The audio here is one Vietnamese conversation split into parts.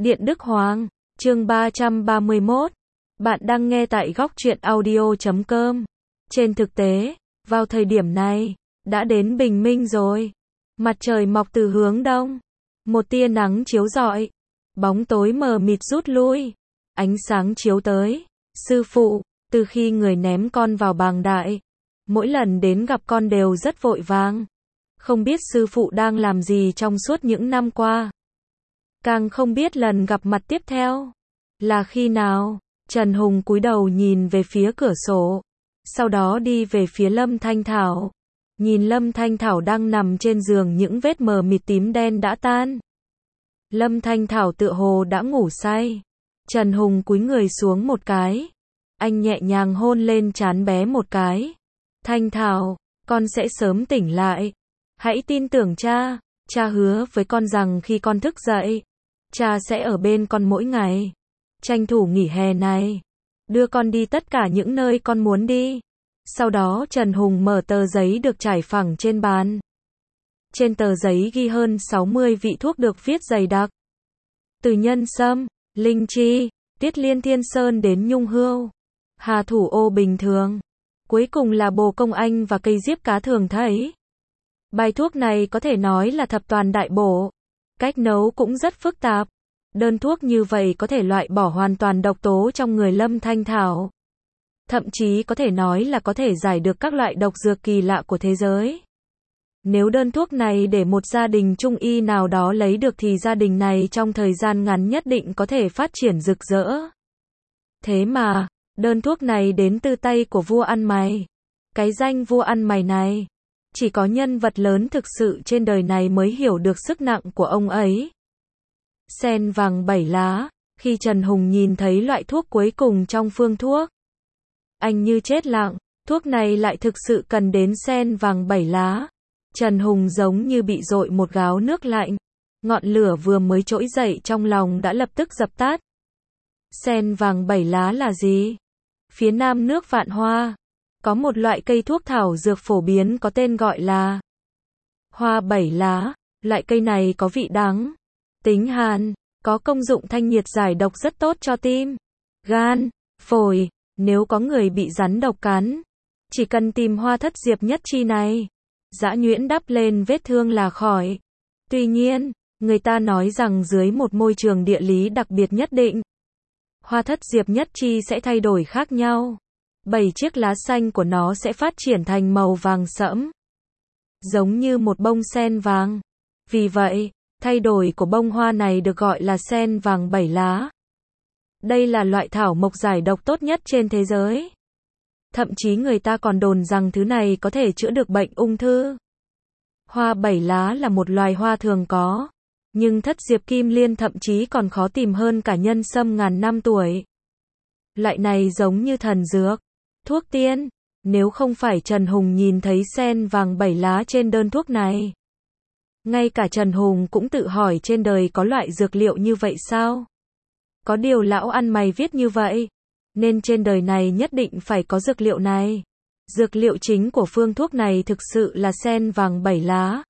Điện Đức Hoàng, chương 331. Bạn đang nghe tại góc truyện audio.com. Trên thực tế, vào thời điểm này, đã đến bình minh rồi. Mặt trời mọc từ hướng đông. Một tia nắng chiếu rọi. Bóng tối mờ mịt rút lui. Ánh sáng chiếu tới. Sư phụ, từ khi người ném con vào bàng đại, mỗi lần đến gặp con đều rất vội vàng. Không biết sư phụ đang làm gì trong suốt những năm qua. Càng không biết lần gặp mặt tiếp theo là khi nào. Trần Hùng cúi đầu nhìn về phía cửa sổ, sau đó đi về phía Lâm Thanh Thảo. Nhìn Lâm Thanh Thảo đang nằm trên giường, những vết mờ mịt tím đen đã tan. Lâm Thanh Thảo tựa hồ đã ngủ say. Trần Hùng cúi người xuống một cái. Anh nhẹ nhàng hôn lên trán bé một cái. Thanh Thảo, con sẽ sớm tỉnh lại. Hãy tin tưởng cha. Cha hứa với con rằng khi con thức dậy, cha sẽ ở bên con mỗi ngày. Tranh thủ nghỉ hè này, đưa con đi tất cả những nơi con muốn đi. Sau đó Trần Hùng mở tờ giấy được trải phẳng trên bàn. Trên tờ giấy ghi hơn 60 vị thuốc được viết dày đặc. Từ nhân sâm, linh chi, tiết liên thiên sơn đến nhung hươu, hà thủ ô bình thường. Cuối cùng là bồ công anh và cây diếp cá thường thấy. Bài thuốc này có thể nói là thập toàn đại bổ. Cách nấu cũng rất phức tạp. Đơn thuốc như vậy có thể loại bỏ hoàn toàn độc tố trong người Lâm Thanh Thảo. Thậm chí có thể nói là có thể giải được các loại độc dược kỳ lạ của thế giới. Nếu đơn thuốc này để một gia đình trung y nào đó lấy được thì gia đình này trong thời gian ngắn nhất định có thể phát triển rực rỡ. Thế mà, đơn thuốc này đến từ tay của vua ăn mày. Cái danh vua ăn mày này, chỉ có nhân vật lớn thực sự trên đời này mới hiểu được sức nặng của ông ấy. Sen vàng 7 lá, khi Trần Hùng nhìn thấy loại thuốc cuối cùng trong phương thuốc, anh như chết lặng, thuốc này lại thực sự cần đến sen vàng 7 lá. Trần Hùng giống như bị dội một gáo nước lạnh, ngọn lửa vừa mới trỗi dậy trong lòng đã lập tức dập tắt. Sen vàng 7 lá là gì? Phía nam nước Vạn Hoa, có một loại cây thuốc thảo dược phổ biến có tên gọi là hoa 7 lá. Loại cây này có vị đắng, tính hàn, có công dụng thanh nhiệt giải độc rất tốt cho tim, gan, phổi. Nếu có người bị rắn độc cắn, chỉ cần tìm hoa thất diệp nhất chi này, giã nhuyễn đắp lên vết thương là khỏi. Tuy nhiên, người ta nói rằng dưới một môi trường địa lý đặc biệt nhất định, hoa thất diệp nhất chi sẽ thay đổi khác nhau. 7 chiếc lá xanh của nó sẽ phát triển thành màu vàng sẫm, giống như một bông sen vàng. Vì vậy, thay đổi của bông hoa này được gọi là sen vàng 7 lá. Đây là loại thảo mộc giải độc tốt nhất trên thế giới. Thậm chí người ta còn đồn rằng thứ này có thể chữa được bệnh ung thư. Hoa 7 lá là một loài hoa thường có, nhưng thất diệp kim liên thậm chí còn khó tìm hơn cả nhân sâm ngàn năm tuổi. Loại này giống như thần dược, thuốc tiên. Nếu không phải Trần Hùng nhìn thấy sen vàng 7 lá trên đơn thuốc này, ngay cả Trần Hùng cũng tự hỏi trên đời có loại dược liệu như vậy sao? Có điều lão ăn mày viết như vậy, nên trên đời này nhất định phải có dược liệu này. Dược liệu chính của phương thuốc này thực sự là sen vàng 7 lá.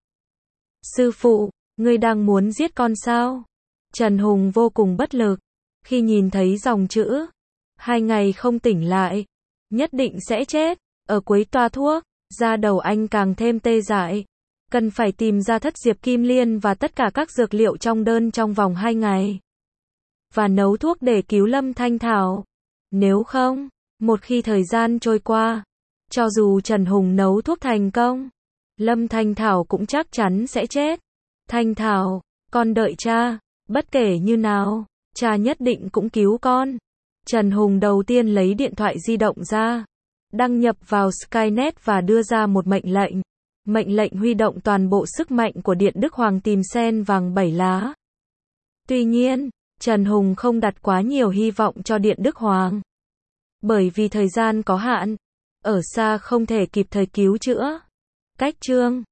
Sư phụ, ngươi đang muốn giết con sao? Trần Hùng vô cùng bất lực khi nhìn thấy dòng chữ 2 ngày không tỉnh lại, nhất định sẽ chết. Ở cuối toa thuốc, da đầu anh càng thêm tê dại. Cần phải tìm ra thất diệp kim liên và tất cả các dược liệu trong đơn trong vòng 2 ngày. Và nấu thuốc để cứu Lâm Thanh Thảo. Nếu không, một khi thời gian trôi qua, cho dù Trần Hùng nấu thuốc thành công, Lâm Thanh Thảo cũng chắc chắn sẽ chết. Thanh Thảo, con đợi cha, bất kể như nào, cha nhất định cũng cứu con. Trần Hùng đầu tiên lấy điện thoại di động ra, đăng nhập vào Skynet và đưa ra một mệnh lệnh. Mệnh lệnh huy động toàn bộ sức mạnh của Điện Đức Hoàng tìm sen vàng 7 lá. Tuy nhiên, Trần Hùng không đặt quá nhiều hy vọng cho Điện Đức Hoàng. Bởi vì thời gian có hạn, ở xa không thể kịp thời cứu chữa. Cách chương